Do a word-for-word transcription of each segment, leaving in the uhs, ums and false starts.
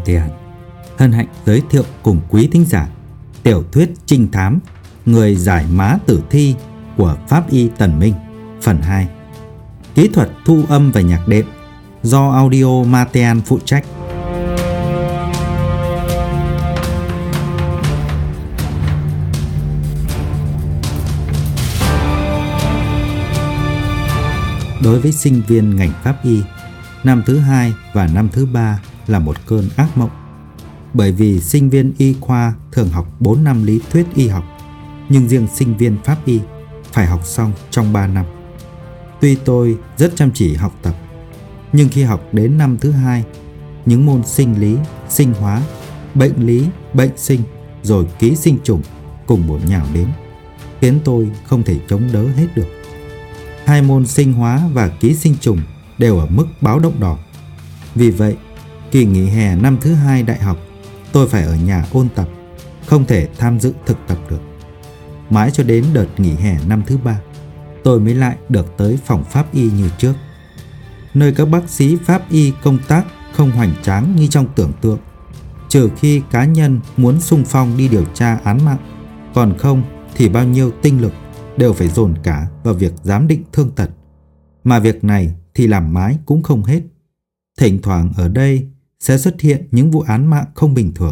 Martian hân hạnh giới thiệu cùng quý thính giả tiểu thuyết trinh thám Người giải mã tử thi của Pháp y Tần Minh phần hai. Kỹ thuật thu âm và nhạc đệm do Audio Martian phụ trách. Đối với sinh viên ngành Pháp y, năm thứ hai và năm thứ ba là một cơn ác mộng. Bởi vì sinh viên y khoa thường học bốn năm lý thuyết y học, nhưng riêng sinh viên Pháp y phải học xong trong ba năm. Tuy tôi rất chăm chỉ học tập, nhưng khi học đến năm thứ hai, những môn sinh lý, sinh hóa, bệnh lý, bệnh sinh, rồi ký sinh trùng cùng bổ nhào đến, khiến tôi không thể chống đỡ hết được. Hai môn sinh hóa và ký sinh trùng đều ở mức báo động đỏ. Vì vậy, kỳ nghỉ hè năm thứ hai đại học, tôi phải ở nhà ôn tập, không thể tham dự thực tập được. Mãi cho đến đợt nghỉ hè năm thứ ba, tôi mới lại được tới phòng Pháp y như trước, nơi các bác sĩ Pháp y công tác không hoành tráng như trong tưởng tượng, trừ khi cá nhân muốn xung phong đi điều tra án mạng, còn không thì bao nhiêu tinh lực đều phải dồn cả vào việc giám định thương tật, mà việc này thì làm mãi cũng không hết. Thỉnh thoảng ở đây sẽ xuất hiện những vụ án mạng không bình thường.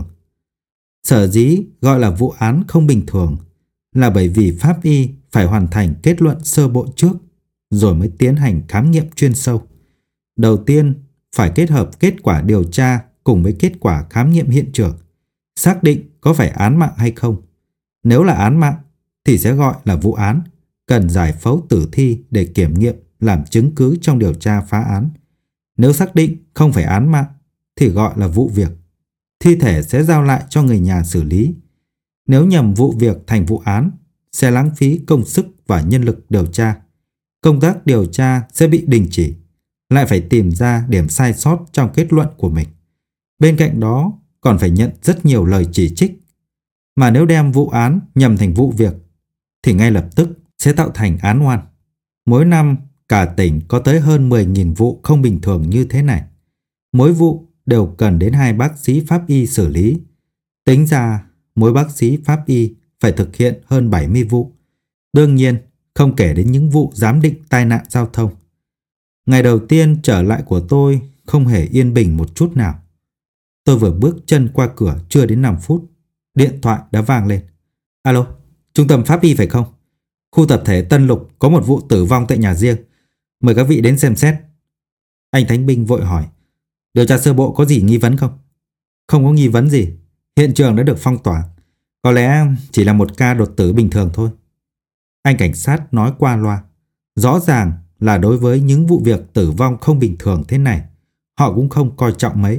Sở dĩ gọi là vụ án không bình thường là bởi vì Pháp y phải hoàn thành kết luận sơ bộ trước, rồi mới tiến hành khám nghiệm chuyên sâu. Đầu tiên phải kết hợp kết quả điều tra cùng với kết quả khám nghiệm hiện trường, xác định có phải án mạng hay không. Nếu là án mạng thì sẽ gọi là vụ án, cần giải phẫu tử thi để kiểm nghiệm làm chứng cứ trong điều tra phá án. Nếu xác định không phải án mạng thì gọi là vụ việc, thi thể sẽ giao lại cho người nhà xử lý. Nếu nhầm vụ việc thành vụ án, sẽ lãng phí công sức và nhân lực điều tra. Công tác điều tra sẽ bị đình chỉ, lại phải tìm ra điểm sai sót trong kết luận của mình. Bên cạnh đó còn phải nhận rất nhiều lời chỉ trích. Mà nếu đem vụ án nhầm thành vụ việc thì ngay lập tức sẽ tạo thành án oan. Mỗi năm cả tỉnh có tới hơn mười nghìn vụ không bình thường như thế này. Mỗi vụ đều cần đến hai bác sĩ Pháp y xử lý. Tính ra mỗi bác sĩ Pháp y phải thực hiện hơn bảy mươi vụ. Đương nhiên không kể đến những vụ giám định tai nạn giao thông. Ngày đầu tiên trở lại của tôi không hề yên bình một chút nào. Tôi vừa bước chân qua cửa chưa đến năm phút, điện thoại đã vang lên. Alo, trung tâm Pháp y phải không? Khu tập thể Tân Lục có một vụ tử vong tại nhà riêng, mời các vị đến xem xét. Anh Thánh Binh vội hỏi, điều tra sơ bộ có gì nghi vấn không? Không có nghi vấn gì, hiện trường đã được phong tỏa. Có lẽ chỉ là một ca đột tử bình thường thôi. Anh cảnh sát nói qua loa. Rõ ràng là đối với những vụ việc tử vong không bình thường thế này, họ cũng không coi trọng mấy.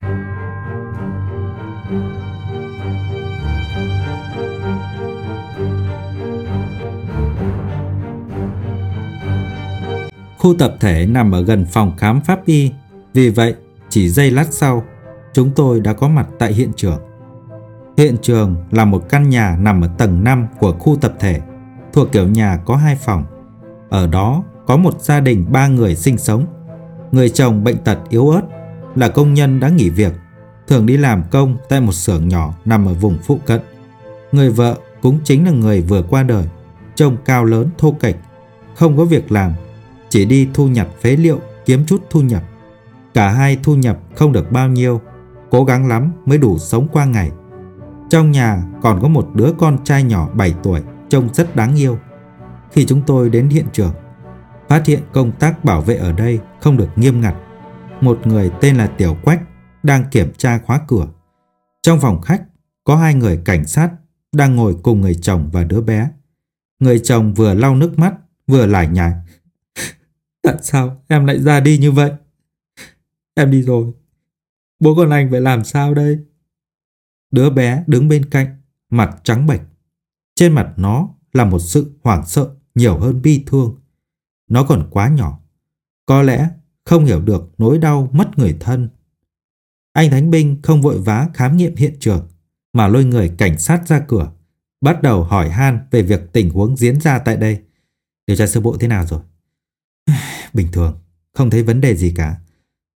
Khu tập thể nằm ở gần phòng khám Pháp y, vì vậy chỉ giây lát sau, chúng tôi đã có mặt tại hiện trường. Hiện trường là một căn nhà nằm ở tầng năm của khu tập thể, thuộc kiểu nhà có hai phòng. Ở đó có một gia đình ba người sinh sống. Người chồng bệnh tật yếu ớt, là công nhân đã nghỉ việc, thường đi làm công tại một xưởng nhỏ nằm ở vùng phụ cận. Người vợ cũng chính là người vừa qua đời, trông cao lớn thô kệch, không có việc làm, chỉ đi thu nhặt phế liệu kiếm chút thu nhập. Cả hai thu nhập không được bao nhiêu, cố gắng lắm mới đủ sống qua ngày. Trong nhà còn có một đứa con trai nhỏ bảy tuổi, trông rất đáng yêu. Khi chúng tôi đến hiện trường, phát hiện công tác bảo vệ ở đây không được nghiêm ngặt. Một người tên là Tiểu Quách đang kiểm tra khóa cửa. Trong phòng khách có hai người cảnh sát đang ngồi cùng người chồng và đứa bé. Người chồng vừa lau nước mắt vừa lải nhải. Tại sao em lại ra đi như vậy? Em đi rồi, bố con anh phải làm sao đây? Đứa bé đứng bên cạnh, mặt trắng bệch. Trên mặt nó là một sự hoảng sợ nhiều hơn bi thương. Nó còn quá nhỏ, có lẽ không hiểu được nỗi đau mất người thân. Anh Thánh Binh không vội vã khám nghiệm hiện trường, mà lôi người cảnh sát ra cửa, bắt đầu hỏi han về việc tình huống diễn ra tại đây. Điều tra sơ bộ thế nào rồi? Bình thường, không thấy vấn đề gì cả.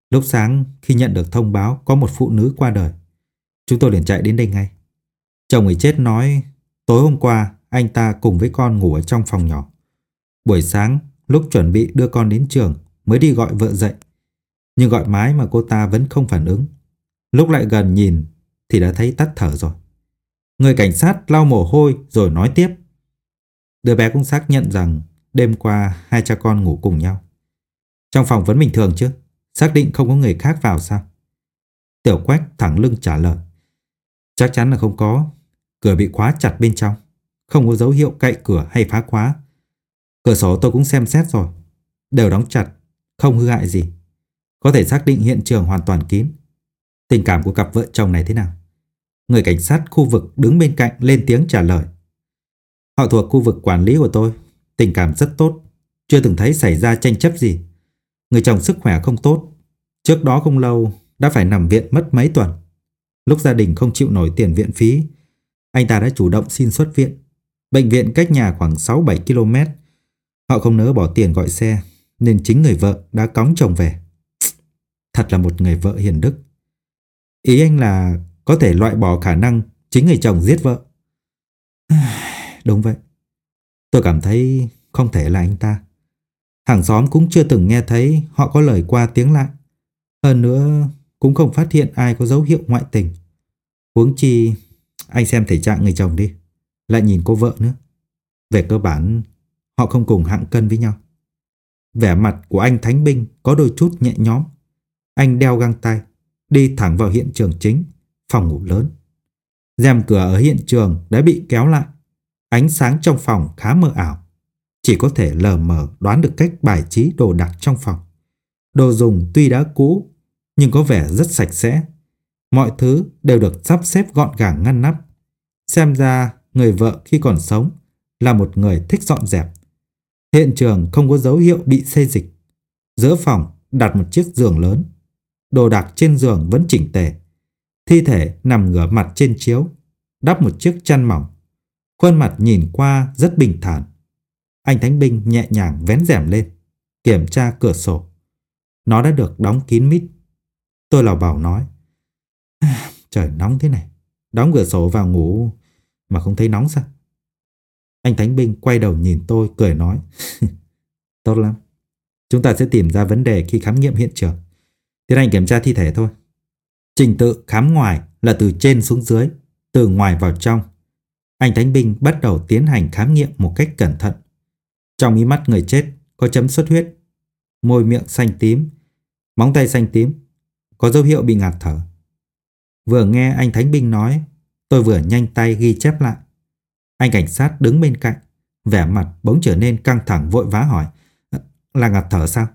Lúc sáng khi nhận được thông báo có một phụ nữ qua đời, chúng tôi liền chạy đến đây ngay. Chồng người chết nói tối hôm qua anh ta cùng với con ngủ ở trong phòng nhỏ. Buổi sáng lúc chuẩn bị đưa con đến trường mới đi gọi vợ dậy. Nhưng gọi mãi mà cô ta vẫn không phản ứng. Lúc lại gần nhìn thì đã thấy tắt thở rồi. Người cảnh sát lau mồ hôi rồi nói tiếp. Đứa bé cũng xác nhận rằng đêm qua hai cha con ngủ cùng nhau. Trong phòng vẫn bình thường chứ? Xác định không có người khác vào sao? Tiểu Quách thẳng lưng trả lời. Chắc chắn là không có. Cửa bị khóa chặt bên trong. Không có dấu hiệu cậy cửa hay phá khóa. Cửa sổ tôi cũng xem xét rồi. Đều đóng chặt, không hư hại gì. Có thể xác định hiện trường hoàn toàn kín. Tình cảm của cặp vợ chồng này thế nào? Người cảnh sát khu vực đứng bên cạnh lên tiếng trả lời. Họ thuộc khu vực quản lý của tôi. Tình cảm rất tốt. Chưa từng thấy xảy ra tranh chấp gì. Người chồng sức khỏe không tốt. Trước đó không lâu đã phải nằm viện mất mấy tuần. Lúc gia đình không chịu nổi tiền viện phí, anh ta đã chủ động xin xuất viện. Bệnh viện cách nhà khoảng sáu bảy ki lô mét. Họ không nỡ bỏ tiền gọi xe, nên chính người vợ đã cõng chồng về. Thật là một người vợ hiền đức. Ý anh là có thể loại bỏ khả năng chính người chồng giết vợ. Đúng vậy. Tôi cảm thấy không thể là anh ta. Hàng xóm cũng chưa từng nghe thấy họ có lời qua tiếng lại. Hơn nữa cũng không phát hiện ai có dấu hiệu ngoại tình. Huống chi anh xem thể trạng người chồng đi, lại nhìn cô vợ nữa. Về cơ bản họ không cùng hạng cân với nhau. Vẻ mặt của anh Thánh Binh có đôi chút nhẹ nhõm. Anh đeo găng tay, đi thẳng vào hiện trường chính, phòng ngủ lớn. Rèm cửa ở hiện trường đã bị kéo lại. Ánh sáng trong phòng khá mờ ảo. Chỉ có thể lờ mờ đoán được cách bài trí đồ đạc trong phòng. Đồ dùng tuy đã cũ, nhưng có vẻ rất sạch sẽ. Mọi thứ đều được sắp xếp gọn gàng ngăn nắp. Xem ra người vợ khi còn sống là một người thích dọn dẹp. Hiện trường không có dấu hiệu bị xê dịch. Giữa phòng đặt một chiếc giường lớn. Đồ đạc trên giường vẫn chỉnh tề. Thi thể nằm ngửa mặt trên chiếu, đắp một chiếc chăn mỏng. Khuôn mặt nhìn qua rất bình thản. Anh Thánh Binh nhẹ nhàng vén rèm lên, kiểm tra cửa sổ. Nó đã được đóng kín mít. Tôi lảo bảo nói. Trời nóng thế này, đóng cửa sổ vào ngủ mà không thấy nóng sao? Anh Thánh Binh quay đầu nhìn tôi cười nói. Tốt lắm. Chúng ta sẽ tìm ra vấn đề khi khám nghiệm hiện trường. Tiến hành kiểm tra thi thể thôi. Trình tự khám ngoài là từ trên xuống dưới, từ ngoài vào trong. Anh Thánh Binh bắt đầu tiến hành khám nghiệm một cách cẩn thận. Trong mí mắt người chết có chấm xuất huyết, môi miệng xanh tím, móng tay xanh tím, có dấu hiệu bị ngạt thở. Vừa nghe anh Thánh Binh nói, tôi vừa nhanh tay ghi chép lại. Anh cảnh sát đứng bên cạnh, vẻ mặt bỗng trở nên căng thẳng vội vã hỏi. Là ngạt thở sao?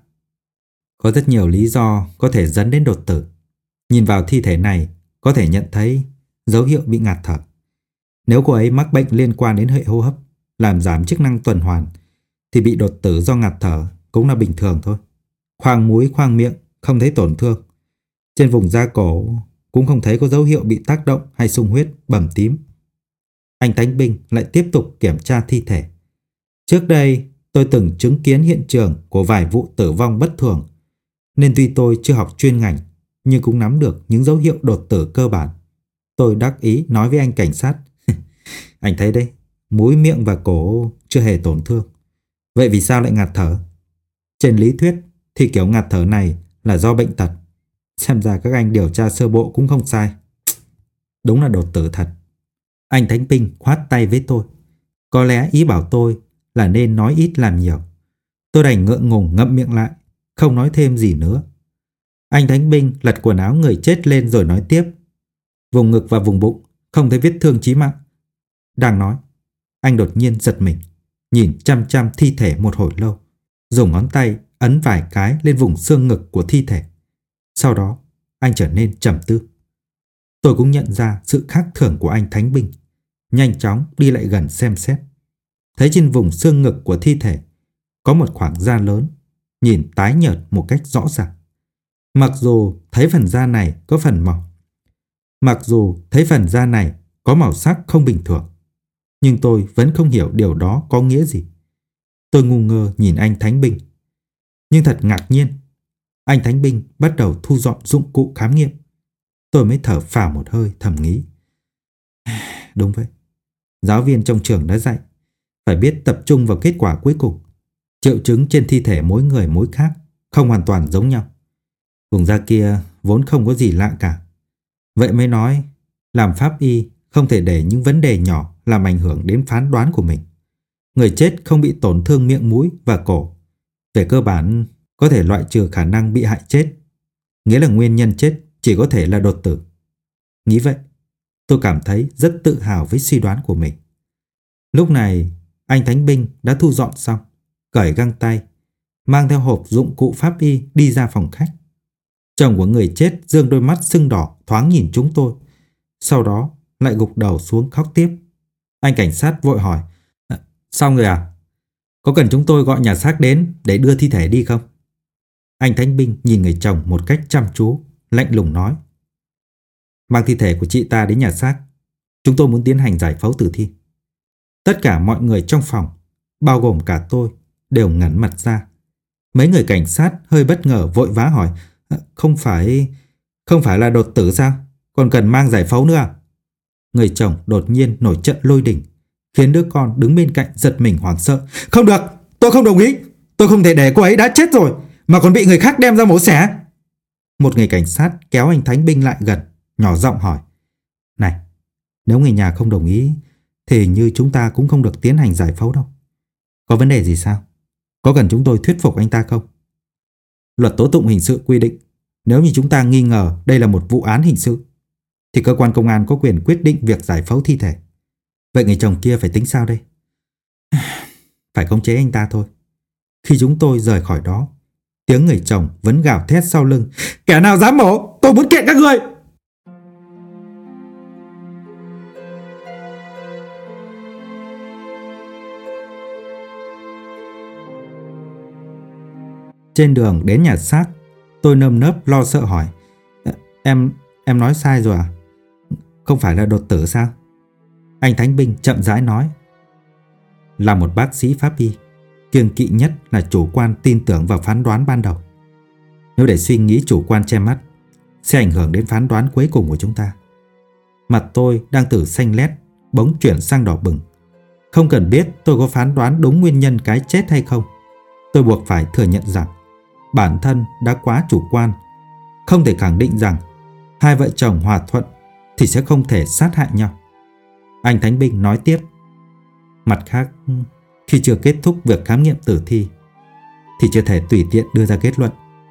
Có rất nhiều lý do có thể dẫn đến đột tử. Nhìn vào thi thể này có thể nhận thấy dấu hiệu bị ngạt thở. Nếu cô ấy mắc bệnh liên quan đến hệ hô hấp, làm giảm chức năng tuần hoàn, thì bị đột tử do ngạt thở cũng là bình thường thôi. Khoang mũi, khoang miệng không thấy tổn thương. Trên vùng da cổ cũng không thấy có dấu hiệu bị tác động hay sung huyết, bầm tím. Anh Thánh Binh lại tiếp tục kiểm tra thi thể. Trước đây tôi từng chứng kiến hiện trường của vài vụ tử vong bất thường, nên tuy tôi chưa học chuyên ngành nhưng cũng nắm được những dấu hiệu đột tử cơ bản. Tôi đắc ý nói với anh cảnh sát. Anh thấy đấy, mũi, miệng và cổ chưa hề tổn thương. Vậy vì sao lại ngạt thở? Trên lý thuyết thì kiểu ngạt thở này là do bệnh tật. Xem ra các anh điều tra sơ bộ cũng không sai. Đúng là đột tử thật. Anh Thánh Binh khoát tay với tôi. Có lẽ ý bảo tôi là nên nói ít làm nhiều. Tôi đành ngượng ngùng ngậm miệng lại, không nói thêm gì nữa. Anh Thánh Binh lật quần áo người chết lên rồi nói tiếp. Vùng ngực và vùng bụng không thấy vết thương chí mạng. Đang nói, anh đột nhiên giật mình, nhìn chăm chăm thi thể một hồi lâu, dùng ngón tay ấn vài cái lên vùng xương ngực của thi thể. Sau đó, anh trở nên trầm tư. Tôi cũng nhận ra sự khác thường của anh Thánh Binh, nhanh chóng đi lại gần xem xét. Thấy trên vùng xương ngực của thi thể có một khoảng da lớn, nhìn tái nhợt một cách rõ ràng. Mặc dù thấy phần da này có phần mỏng, mặc dù thấy phần da này có màu sắc không bình thường, nhưng tôi vẫn không hiểu điều đó có nghĩa gì. Tôi ngu ngơ nhìn anh Thánh Binh. Nhưng thật ngạc nhiên, Anh Thánh Binh bắt đầu thu dọn dụng cụ khám nghiệm. Tôi mới thở phào một hơi, thầm nghĩ. Đúng vậy, giáo viên trong trường đã dạy phải biết tập trung vào kết quả cuối cùng. Triệu chứng trên thi thể mỗi người mỗi khác, không hoàn toàn giống nhau. Vùng da kia vốn không có gì lạ cả. Vậy mới nói làm pháp y không thể để những vấn đề nhỏ làm ảnh hưởng đến phán đoán của mình. Người chết không bị tổn thương miệng mũi và cổ, về cơ bản có thể loại trừ khả năng bị hại chết. Nghĩa là nguyên nhân chết chỉ có thể là đột tử. Nghĩ vậy, tôi cảm thấy rất tự hào với suy đoán của mình. Lúc này, anh Thánh Binh đã thu dọn xong, cởi găng tay, mang theo hộp dụng cụ pháp y đi ra phòng khách. Chồng của người chết dương đôi mắt sưng đỏ thoáng nhìn chúng tôi, sau đó lại gục đầu xuống khóc tiếp. Anh cảnh sát vội hỏi, à, xong rồi à? Có cần chúng tôi gọi nhà xác đến để đưa thi thể đi không? Anh Thánh Binh nhìn người chồng một cách chăm chú, lạnh lùng nói. Mang thi thể của chị ta đến nhà xác. Chúng tôi muốn tiến hành giải phẫu tử thi. Tất cả mọi người trong phòng, bao gồm cả tôi, đều ngẩn mặt ra. Mấy người cảnh sát hơi bất ngờ vội vã hỏi, Không phải... Không phải là đột tử sao? Còn cần mang giải phẫu nữa à? Người chồng đột nhiên nổi trận lôi đình, khiến đứa con đứng bên cạnh giật mình hoảng sợ. Không được, tôi không đồng ý. Tôi không thể để cô ấy đã chết rồi mà còn bị người khác đem ra mổ xẻ. Một người cảnh sát kéo anh Thánh Binh lại gần, nhỏ giọng hỏi. Này, nếu người nhà không đồng ý thì như chúng ta cũng không được tiến hành giải phẫu đâu. Có vấn đề gì sao? Có cần chúng tôi thuyết phục anh ta không? Luật tố tụng hình sự quy định, nếu như chúng ta nghi ngờ đây là một vụ án hình sự thì cơ quan công an có quyền quyết định việc giải phẫu thi thể. Vậy người chồng kia phải tính sao đây? Phải khống chế anh ta thôi. Khi chúng tôi rời khỏi đó, tiếng người chồng vẫn gào thét sau lưng. Kẻ nào dám mổ, tôi muốn kiện các người! Trên đường đến nhà xác, tôi nơm nớp lo sợ hỏi. Em, em nói sai rồi à? Không phải là đột tử sao? Anh Thánh Binh chậm rãi nói. Là một bác sĩ pháp y, kiêng kỵ nhất là chủ quan tin tưởng vào phán đoán ban đầu. Nếu để suy nghĩ chủ quan che mắt, sẽ ảnh hưởng đến phán đoán cuối cùng của chúng ta. Mặt tôi đang từ xanh lét bỗng chuyển sang đỏ bừng. Không cần biết tôi có phán đoán đúng nguyên nhân cái chết hay không, tôi buộc phải thừa nhận rằng bản thân đã quá chủ quan. Không thể khẳng định rằng hai vợ chồng hòa thuận thì sẽ không thể sát hại nhau. Anh Thánh Binh nói tiếp. Mặt khác, khi chưa kết thúc việc khám nghiệm tử thi thì chưa thể tùy tiện đưa ra kết luận.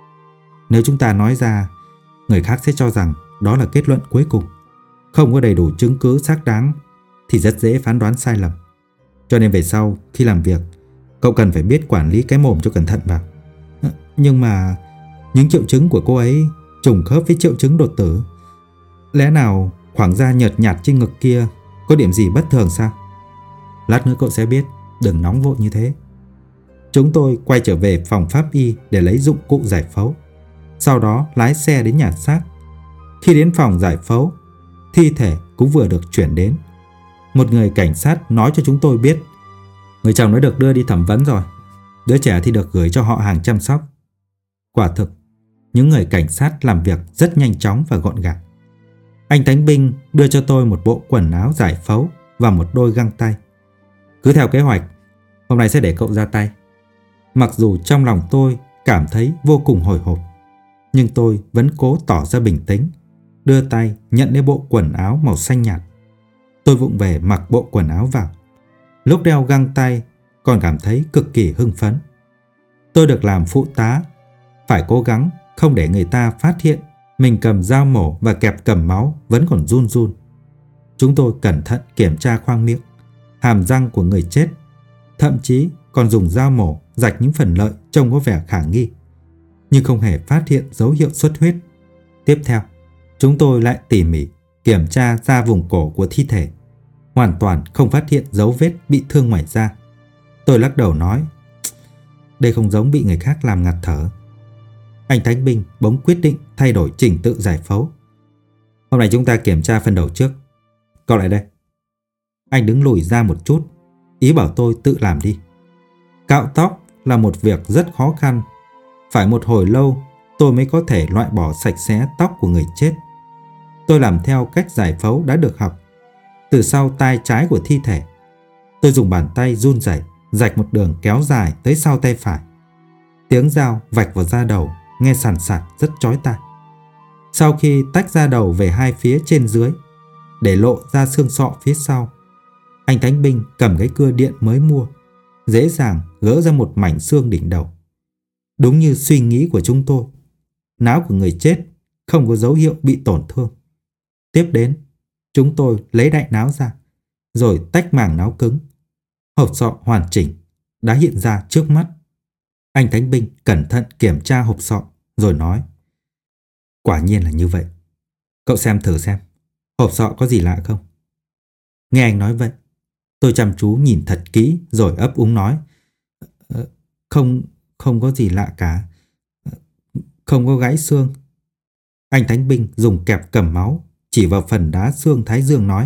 Nếu chúng ta nói ra, người khác sẽ cho rằng đó là kết luận cuối cùng. Không có đầy đủ chứng cứ xác đáng thì rất dễ phán đoán sai lầm. Cho nên về sau khi làm việc, cậu cần phải biết quản lý cái mồm cho cẩn thận vào. Nhưng mà những triệu chứng của cô ấy trùng khớp với triệu chứng đột tử. Lẽ nào khoảng da nhợt nhạt trên ngực kia có điểm gì bất thường sao? Lát nữa cậu sẽ biết, đừng nóng vội như thế. Chúng tôi quay trở về phòng pháp y để lấy dụng cụ giải phẫu. Sau đó lái xe đến nhà xác. Khi đến phòng giải phẫu, thi thể cũng vừa được chuyển đến. Một người cảnh sát nói cho chúng tôi biết người chồng đã được đưa đi thẩm vấn rồi. Đứa trẻ thì được gửi cho họ hàng chăm sóc. Quả thực, những người cảnh sát làm việc rất nhanh chóng và gọn gàng. Anh Thánh Binh đưa cho tôi một bộ quần áo giải phẫu và một đôi găng tay. Cứ theo kế hoạch, hôm nay sẽ để cậu ra tay. Mặc dù trong lòng tôi cảm thấy vô cùng hồi hộp, nhưng tôi vẫn cố tỏ ra bình tĩnh, đưa tay nhận lấy bộ quần áo màu xanh nhạt. Tôi vụng về mặc bộ quần áo vào. Lúc đeo găng tay còn cảm thấy cực kỳ hưng phấn. Tôi được làm phụ tá, phải cố gắng không để người ta phát hiện mình cầm dao mổ và kẹp cầm máu vẫn còn run run. Chúng tôi cẩn thận kiểm tra khoang miệng, hàm răng của người chết, thậm chí còn dùng dao mổ rạch những phần lợi trông có vẻ khả nghi, nhưng không hề phát hiện dấu hiệu xuất huyết. Tiếp theo, chúng tôi lại tỉ mỉ kiểm tra da vùng cổ của thi thể, hoàn toàn không phát hiện dấu vết bị thương ngoài da. Tôi lắc đầu nói, đây không giống bị người khác làm ngạt thở. Anh Thánh Binh bỗng quyết định thay đổi trình tự giải phẫu. Hôm nay chúng ta kiểm tra phần đầu trước. Cậu lại đây. Anh đứng lùi ra một chút, ý bảo tôi tự làm đi. Cạo tóc là một việc rất khó khăn. Phải một hồi lâu tôi mới có thể loại bỏ sạch sẽ tóc của người chết. Tôi làm theo cách giải phẫu đã được học. Từ sau tai trái của thi thể, tôi dùng bàn tay run rẩy rạch một đường kéo dài tới sau tay phải. Tiếng dao vạch vào da đầu nghe sàn sạt rất chói tai. Sau khi tách da đầu về hai phía trên dưới để lộ ra xương sọ phía sau, anh Thánh Binh cầm cái cưa điện mới mua, dễ dàng gỡ ra một mảnh xương đỉnh đầu. Đúng như suy nghĩ của chúng tôi, não của người chết không có dấu hiệu bị tổn thương. Tiếp đến, chúng tôi lấy đại não ra, rồi tách màng não cứng. Hộp sọ hoàn chỉnh đã hiện ra trước mắt. Anh Thánh Binh cẩn thận kiểm tra hộp sọ rồi nói: quả nhiên là như vậy. Cậu xem thử xem, hộp sọ có gì lạ không? Nghe anh nói vậy, tôi chăm chú nhìn thật kỹ rồi ấp úng nói: Không, không có gì lạ cả. Không có gãy xương. Anh Thánh Binh dùng kẹp cầm máu chỉ vào phần đá xương thái dương nói: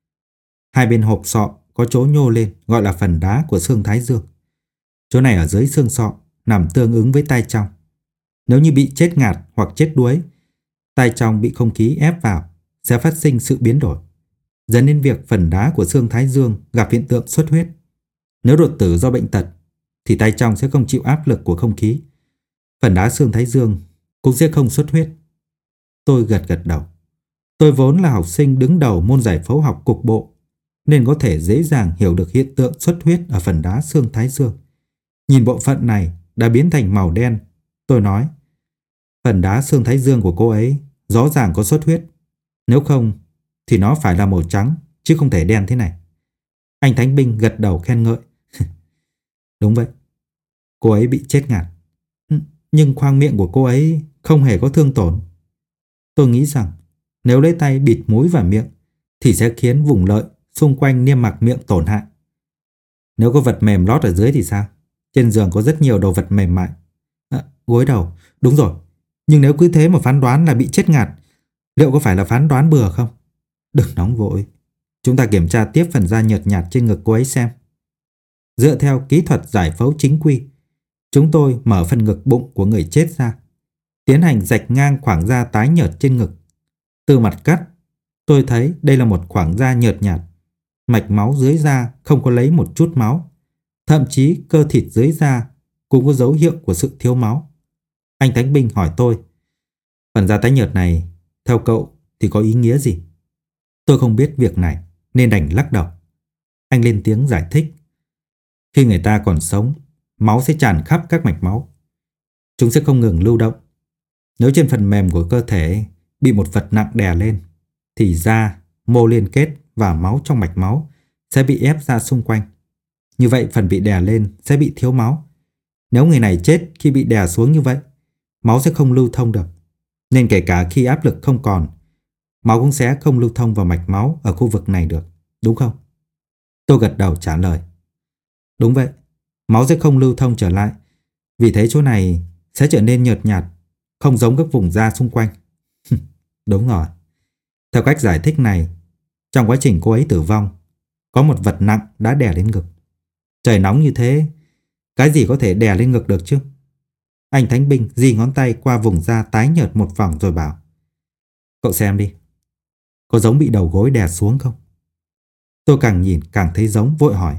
hai bên hộp sọ có chỗ nhô lên gọi là phần đá của xương thái dương. Chỗ này ở dưới xương sọ, nằm tương ứng với tai trong. Nếu như bị chết ngạt hoặc chết đuối, tai trong bị không khí ép vào sẽ phát sinh sự biến đổi, dẫn đến việc phần đá của xương thái dương gặp hiện tượng xuất huyết. Nếu đột tử do bệnh tật thì tai trong sẽ không chịu áp lực của không khí, phần đá xương thái dương cũng sẽ không xuất huyết. Tôi gật gật đầu. Tôi vốn là học sinh đứng đầu môn giải phẫu học cục bộ, nên có thể dễ dàng hiểu được hiện tượng xuất huyết ở phần đá xương thái dương. Nhìn bộ phận này đã biến thành màu đen, tôi nói: phần đá xương thái dương của cô ấy rõ ràng có xuất huyết. Nếu không thì nó phải là màu trắng, chứ không thể đen thế này. Anh Thánh Binh gật đầu khen ngợi. Đúng vậy, cô ấy bị chết ngạt. Nhưng khoang miệng của cô ấy không hề có thương tổn. Tôi nghĩ rằng nếu lấy tay bịt mũi và miệng thì sẽ khiến vùng lợi xung quanh niêm mạc miệng tổn hại. Nếu có vật mềm lót ở dưới thì sao? Trên giường có rất nhiều đồ vật mềm mại. À, gối đầu, đúng rồi. Nhưng nếu cứ thế mà phán đoán là bị chết ngạt, liệu có phải là phán đoán bừa không? Đừng nóng vội, chúng ta kiểm tra tiếp phần da nhợt nhạt trên ngực cô ấy xem. Dựa theo kỹ thuật giải phẫu chính quy, chúng tôi mở phần ngực bụng của người chết ra, tiến hành rạch ngang khoảng da tái nhợt trên ngực. Từ mặt cắt, tôi thấy đây là một khoảng da nhợt nhạt. Mạch máu dưới da không có lấy một chút máu. Thậm chí cơ thịt dưới da cũng có dấu hiệu của sự thiếu máu. Anh Thánh Binh hỏi tôi: phần da tái nhợt này theo cậu thì có ý nghĩa gì? Tôi không biết việc này nên đành lắc đầu. Anh lên tiếng giải thích: khi người ta còn sống, máu sẽ tràn khắp các mạch máu. Chúng sẽ không ngừng lưu động. Nếu trên phần mềm của cơ thể bị một vật nặng đè lên, thì da, mô liên kết và máu trong mạch máu sẽ bị ép ra xung quanh. Như vậy phần bị đè lên sẽ bị thiếu máu. Nếu người này chết khi bị đè xuống như vậy, máu sẽ không lưu thông được. Nên kể cả khi áp lực không còn, máu cũng sẽ không lưu thông vào mạch máu ở khu vực này được, đúng không? Tôi gật đầu trả lời: đúng vậy, máu sẽ không lưu thông trở lại. Vì thế chỗ này sẽ trở nên nhợt nhạt, không giống các vùng da xung quanh. Đúng rồi. Theo cách giải thích này, trong quá trình cô ấy tử vong, có một vật nặng đã đè lên ngực. Trời nóng như thế, cái gì có thể đè lên ngực được chứ? Anh Thánh Binh di ngón tay qua vùng da tái nhợt một vòng rồi bảo: cậu xem đi, có giống bị đầu gối đè xuống không? Tôi càng nhìn càng thấy giống, vội hỏi: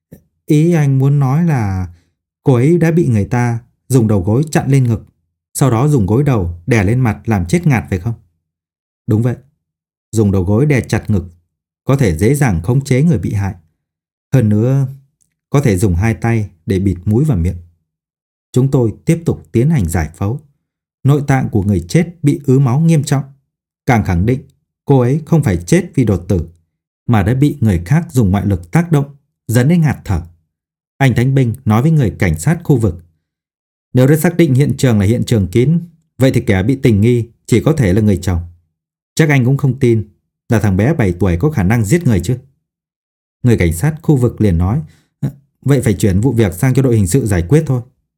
ý anh muốn nói là cô ấy đã bị người ta dùng đầu gối chặn lên ngực, sau đó dùng gối đầu đè lên mặt làm chết ngạt phải không? Đúng vậy, dùng đầu gối đè chặt ngực có thể dễ dàng khống chế người bị hại. Hơn nữa, có thể dùng hai tay để bịt mũi và miệng. Chúng tôi tiếp tục tiến hành giải phẫu. Nội tạng của người chết bị ứ máu nghiêm trọng, càng khẳng định cô ấy không phải chết vì đột tử, mà đã bị người khác dùng ngoại lực tác động, dẫn đến ngạt thở. Anh Thánh Binh nói với người cảnh sát khu vực: nếu đã xác định hiện trường là hiện trường kín, vậy thì kẻ bị tình nghi chỉ có thể là người chồng. Chắc anh cũng không tin là thằng bé bảy tuổi có khả năng giết người chứ? Người cảnh sát khu vực liền nói: vậy phải chuyển vụ việc sang cho đội hình sự giải quyết thôi.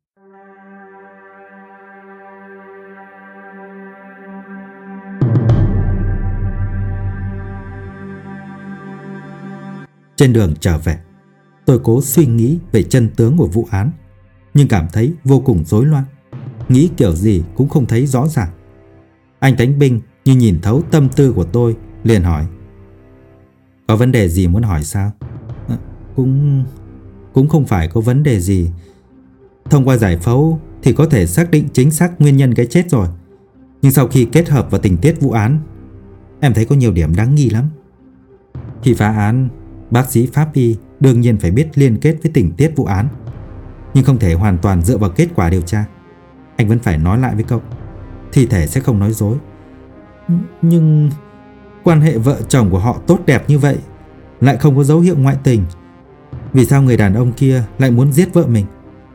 Trên đường trở về, tôi cố suy nghĩ về chân tướng của vụ án, nhưng cảm thấy vô cùng rối loạn. nghĩ kiểu gì cũng không thấy rõ ràng. Anh Thánh Binh như nhìn thấu tâm tư của tôi, liền hỏi: Có vấn đề gì muốn hỏi sao? À, cũng cũng không phải có vấn đề gì. Thông qua giải phẫu thì có thể xác định chính xác nguyên nhân cái chết rồi. Nhưng sau khi kết hợp vào tình tiết vụ án, em thấy có nhiều điểm đáng nghi lắm. Khi phá án, bác sĩ pháp y đương nhiên phải biết liên kết với tình tiết vụ án, nhưng không thể hoàn toàn dựa vào kết quả điều tra. Anh vẫn phải nói lại với cậu, thi thể sẽ không nói dối. Nhưng quan hệ vợ chồng của họ tốt đẹp như vậy, lại không có dấu hiệu ngoại tình. Vì sao người đàn ông kia lại muốn giết vợ mình?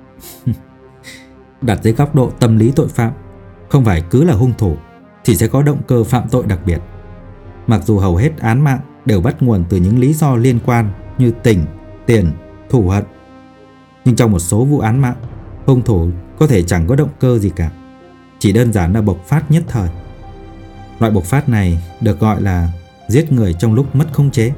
Đặt dưới góc độ tâm lý tội phạm, không phải cứ là hung thủ thì sẽ có động cơ phạm tội đặc biệt. Mặc dù hầu hết án mạng đều bắt nguồn từ những lý do liên quan như tình, tiền, thù hận, nhưng trong một số vụ án mạng, hung thủ có thể chẳng có động cơ gì cả, chỉ đơn giản là bộc phát nhất thời. Loại bộc phát này được gọi là giết người trong lúc mất khống chế.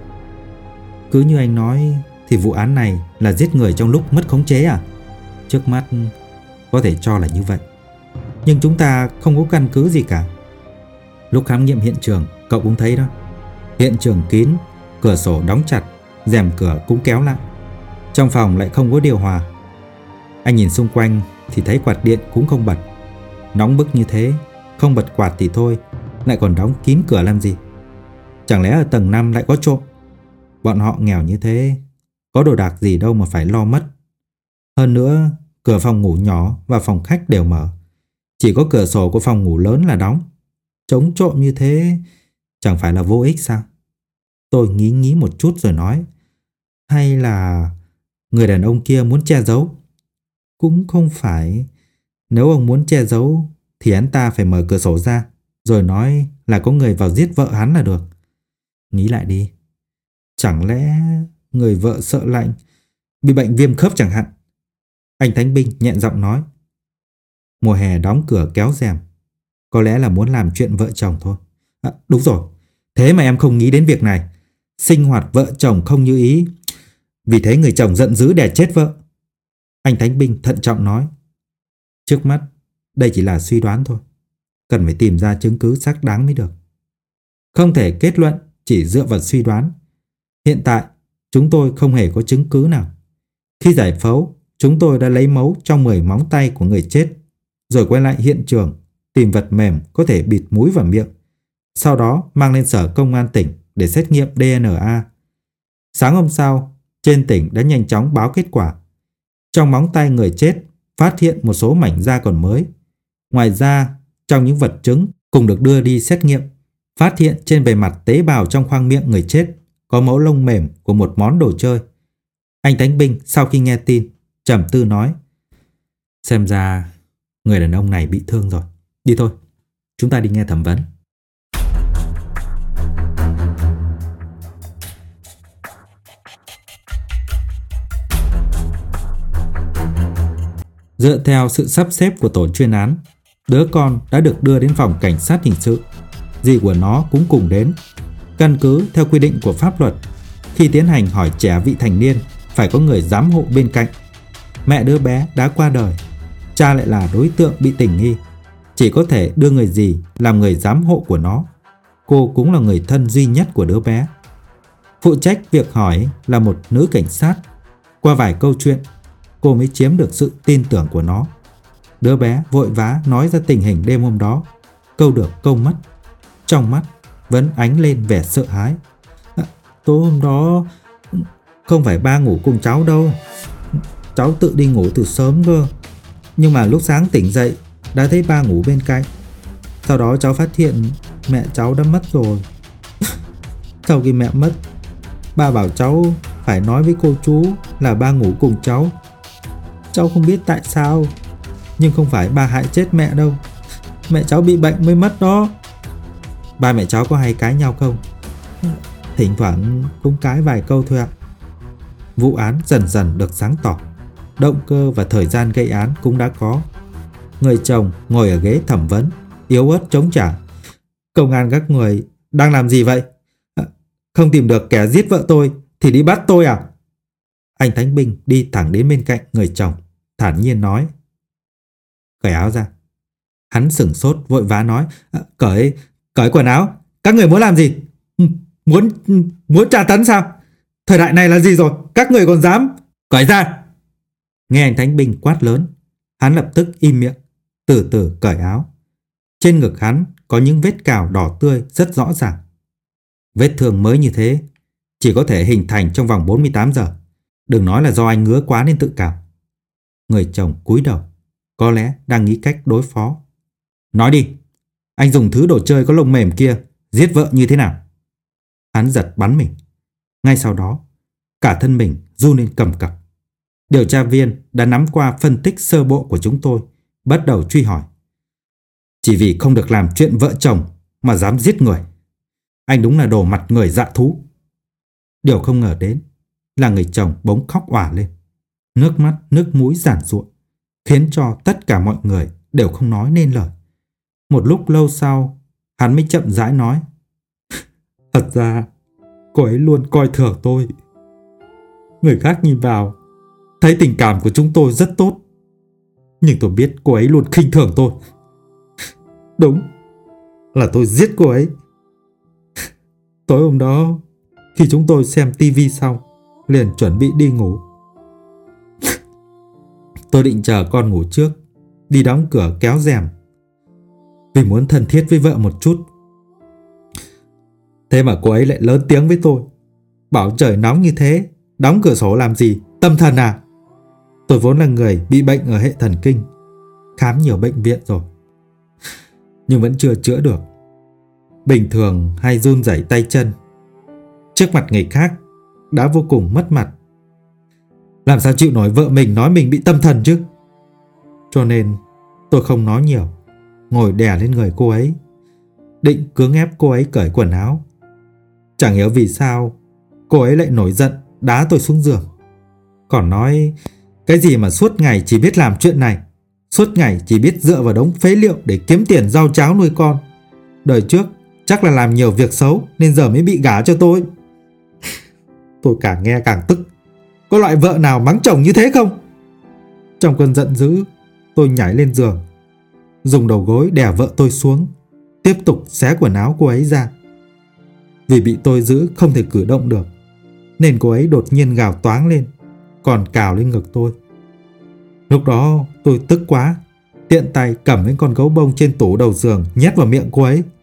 Cứ như anh nói thì vụ án này là giết người trong lúc mất khống chế à? Trước mắt có thể cho là như vậy, nhưng chúng ta không có căn cứ gì cả. Lúc khám nghiệm hiện trường, cậu cũng thấy đó. Hiện trường kín, cửa sổ đóng chặt, rèm cửa cũng kéo lại. Trong phòng lại không có điều hòa. Anh nhìn xung quanh thì thấy quạt điện cũng không bật. Nóng bức như thế, không bật quạt thì thôi, lại còn đóng kín cửa làm gì? Chẳng lẽ ở tầng năm lại có trộm? Bọn họ nghèo như thế, có đồ đạc gì đâu mà phải lo mất. Hơn nữa, cửa phòng ngủ nhỏ và phòng khách đều mở, chỉ có cửa sổ của phòng ngủ lớn là đóng. Chống trộm như thế chẳng phải là vô ích sao? Tôi nghĩ nghĩ một chút rồi nói: Hay là người đàn ông kia muốn che giấu? Cũng không phải. Nếu ông muốn che giấu thì hắn ta phải mở cửa sổ ra, rồi nói là có người vào giết vợ hắn là được. Nghĩ lại đi, chẳng lẽ người vợ sợ lạnh, bị bệnh viêm khớp chẳng hạn? Anh Thánh Binh nhẹ giọng nói: Mùa hè đóng cửa kéo rèm, có lẽ là muốn làm chuyện vợ chồng thôi. À, đúng rồi, thế mà em không nghĩ đến việc này. Sinh hoạt vợ chồng không như ý, vì thế người chồng giận dữ đè chết vợ. Anh Thánh Binh thận trọng nói: Trước mắt đây chỉ là suy đoán thôi, cần phải tìm ra chứng cứ xác đáng mới được. Không thể kết luận chỉ dựa vào suy đoán. Hiện tại chúng tôi không hề có chứng cứ nào. Khi giải phẫu, chúng tôi đã lấy máu trong mười móng tay của người chết, rồi quay lại hiện trường tìm vật mềm có thể bịt mũi và miệng, sau đó mang lên sở công an tỉnh để xét nghiệm đê en a. Sáng hôm sau, trên tỉnh đã nhanh chóng báo kết quả. Trong móng tay người chết phát hiện một số mảnh da còn mới. Ngoài ra, trong những vật chứng cùng được đưa đi xét nghiệm, phát hiện trên bề mặt tế bào trong khoang miệng người chết có mẫu lông mềm của một món đồ chơi. Anh Thánh Binh sau khi nghe tin, trầm tư nói: Xem ra người đàn ông này bị thương rồi. Đi thôi, chúng ta đi nghe thẩm vấn. Dựa theo sự sắp xếp của tổ chuyên án, đứa con đã được đưa đến phòng cảnh sát hình sự. Dì của nó cũng cùng đến. Căn cứ theo quy định của pháp luật, khi tiến hành hỏi trẻ vị thành niên phải có người giám hộ bên cạnh. Mẹ đứa bé đã qua đời, cha lại là đối tượng bị tình nghi, chỉ có thể đưa người dì làm người giám hộ của nó. Cô cũng là người thân duy nhất của đứa bé. Phụ trách việc hỏi là một nữ cảnh sát. Qua vài câu chuyện, cô mới chiếm được sự tin tưởng của nó. Đứa bé vội vã nói ra tình hình đêm hôm đó, câu được câu mất, trong mắt vẫn ánh lên vẻ sợ hãi. À, tối hôm đó không phải ba ngủ cùng cháu đâu, cháu tự đi ngủ từ sớm cơ. Nhưng mà lúc sáng tỉnh dậy đã thấy ba ngủ bên cạnh. Sau đó cháu phát hiện mẹ cháu đã mất rồi. Sau khi mẹ mất, ba bảo cháu phải nói với cô chú là ba ngủ cùng cháu. Cháu không biết tại sao, nhưng không phải ba hại chết mẹ đâu. Mẹ cháu bị bệnh mới mất đó. Ba mẹ cháu có hay cãi nhau không? Thỉnh thoảng cũng cãi vài câu thôi ạ. Vụ án dần dần được sáng tỏ. Động cơ và thời gian gây án cũng đã có. Người chồng ngồi ở ghế thẩm vấn, yếu ớt chống trả. Công an các người đang làm gì vậy? À, không tìm được kẻ giết vợ tôi thì đi bắt tôi à? Anh Thánh Binh đi thẳng đến bên cạnh người chồng, thản nhiên nói: Cởi áo ra, Hắn sửng sốt vội vã nói, à, cởi, cởi quần áo. Các người muốn làm gì? Muốn, muốn tra tấn sao? Thời đại này là gì rồi? Các người còn dám? Cởi ra! Nghe anh Thánh Binh quát lớn, hắn lập tức im miệng, từ từ cởi áo. Trên ngực hắn có những vết cào đỏ tươi rất rõ ràng. Vết thương mới như thế chỉ có thể hình thành trong vòng bốn mươi tám giờ. Đừng nói là do anh ngứa quá nên tự cào. Người chồng cúi đầu, có lẽ đang nghĩ cách đối phó. Nói đi, anh dùng thứ đồ chơi có lông mềm kia giết vợ như thế nào? Hắn giật bắn mình. Ngay sau đó, cả thân mình run lên cầm cập. Điều tra viên đã nắm qua phân tích sơ bộ của chúng tôi, bắt đầu truy hỏi. Chỉ vì không được làm chuyện vợ chồng mà dám giết người. Anh đúng là đồ mặt người dạ thú. Điều không ngờ đến là người chồng bỗng khóc òa lên. Nước mắt, nước mũi giản giụa, khiến cho tất cả mọi người đều không nói nên lời. Một lúc lâu sau, hắn mới chậm rãi nói. Thật ra, cô ấy luôn coi thường tôi. Người khác nhìn vào, thấy tình cảm của chúng tôi rất tốt. Nhưng tôi biết cô ấy luôn khinh thường tôi. Đúng, là tôi giết cô ấy. Tối hôm đó, khi chúng tôi xem tivi xong, liền chuẩn bị đi ngủ. Tôi định chờ con ngủ trước, đi đóng cửa kéo rèm, vì muốn thân thiết với vợ một chút. Thế mà cô ấy lại lớn tiếng với tôi, bảo trời nóng như thế, đóng cửa sổ làm gì, tâm thần à? Tôi vốn là người bị bệnh ở hệ thần kinh, khám nhiều bệnh viện rồi, nhưng vẫn chưa chữa được. Bình thường hay run rẩy tay chân, trước mặt người khác đã vô cùng mất mặt. Làm sao chịu nổi vợ mình nói mình bị tâm thần chứ? Cho nên tôi không nói nhiều, ngồi đè lên người cô ấy, định cưỡng ép cô ấy cởi quần áo. Chẳng hiểu vì sao cô ấy lại nổi giận đá tôi xuống giường, còn nói cái gì mà suốt ngày chỉ biết làm chuyện này, suốt ngày chỉ biết dựa vào đống phế liệu để kiếm tiền rau cháo nuôi con. Đời trước chắc là làm nhiều việc xấu nên giờ mới bị gả cho tôi. Tôi càng nghe càng tức. Có loại vợ nào mắng chồng như thế không? Trong cơn giận dữ, tôi nhảy lên giường, dùng đầu gối đè vợ tôi xuống, tiếp tục xé quần áo cô ấy ra. Vì bị tôi giữ không thể cử động được, nên cô ấy đột nhiên gào toáng lên, còn cào lên ngực tôi. Lúc đó tôi tức quá, tiện tay cầm lên con gấu bông trên tủ đầu giường nhét vào miệng cô ấy.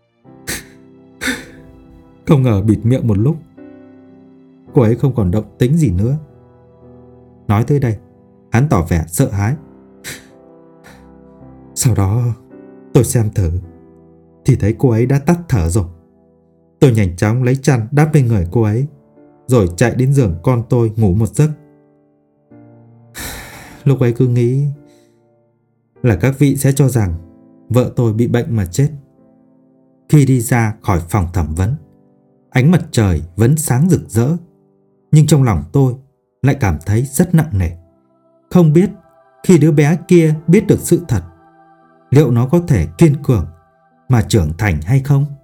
Không ngờ bịt miệng một lúc, cô ấy không còn động tĩnh gì nữa. Nói tới đây, hắn tỏ vẻ sợ hãi. Sau đó tôi xem thử thì thấy cô ấy đã tắt thở rồi. Tôi nhanh chóng lấy chăn đắp lên người cô ấy, rồi chạy đến giường con tôi ngủ một giấc. Lúc ấy cứ nghĩ là các vị sẽ cho rằng vợ tôi bị bệnh mà chết. Khi đi ra khỏi phòng thẩm vấn, ánh mặt trời vẫn sáng rực rỡ, nhưng trong lòng tôi lại cảm thấy rất nặng nề. Không biết khi đứa bé kia biết được sự thật, liệu nó có thể kiên cường mà trưởng thành hay không?